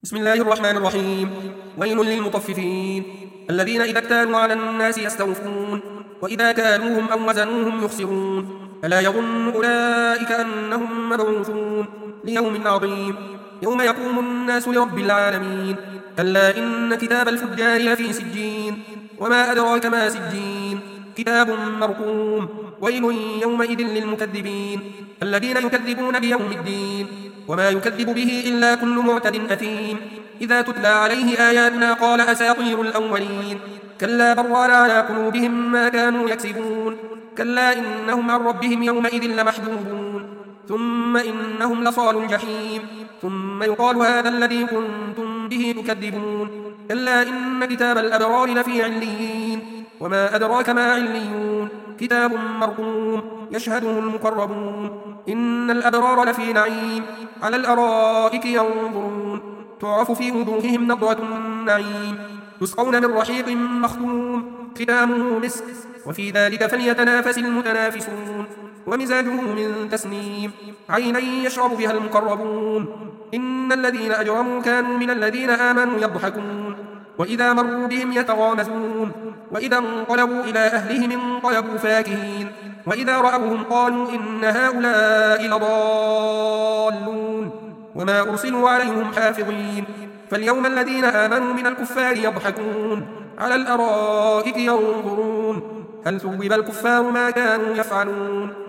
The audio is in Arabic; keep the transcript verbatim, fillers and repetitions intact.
بسم الله الرحمن الرحيم. ويل للمطففين الذين إذا اكتالوا على الناس يستوفون وإذا كالوهم أو وزنوهم يخسرون ألا يظن أولئك أنهم مبعوثون ليوم عظيم يوم يقوم الناس لرب العالمين. كلا إن كتاب الفجار لفي سجين وما أدراك ما سجين كتاب مرقوم. ويل يومئذ للمكذبين الذين يكذبون بيوم الدين وما يكذب به إلا كل معتد أثيم إذا تتلى عليه آياتنا قال أساطير الأولين. كلا بران على قلوبهم ما كانوا يكسبون كلا إنهم عن ربهم يومئذ لمحجوبون ثم إنهم لصال الجحيم ثم يقال هذا الذي كنتم به تكذبون. كلا إن كتاب الأبرار لفي عليين وما أدراك ما عليون كتاب مرقوم يشهده المقربون. إن الأبرار لفي نعيم على الأرائك ينظرون تعرف في وجوههم نضرة النعيم يسقون من رحيق مختوم ختامه مسك وفي ذلك فليتنافس المتنافسون ومزاجه من تسنيم عينا يشرب بها المقربون. إن الذين أجرموا كانوا من الذين آمنوا يضحكون وإذا مروا بهم يتغامزون وإذا انقلبوا إلى أهلهم انقلبوا فاكهين وإذا رأوهم قالوا إن هؤلاء لضالون وما أرسلوا عليهم حافظين. فاليوم الذين آمنوا من الكفار يضحكون على الأرائك ينظرون هل ثوب الكفار ما كانوا يفعلون.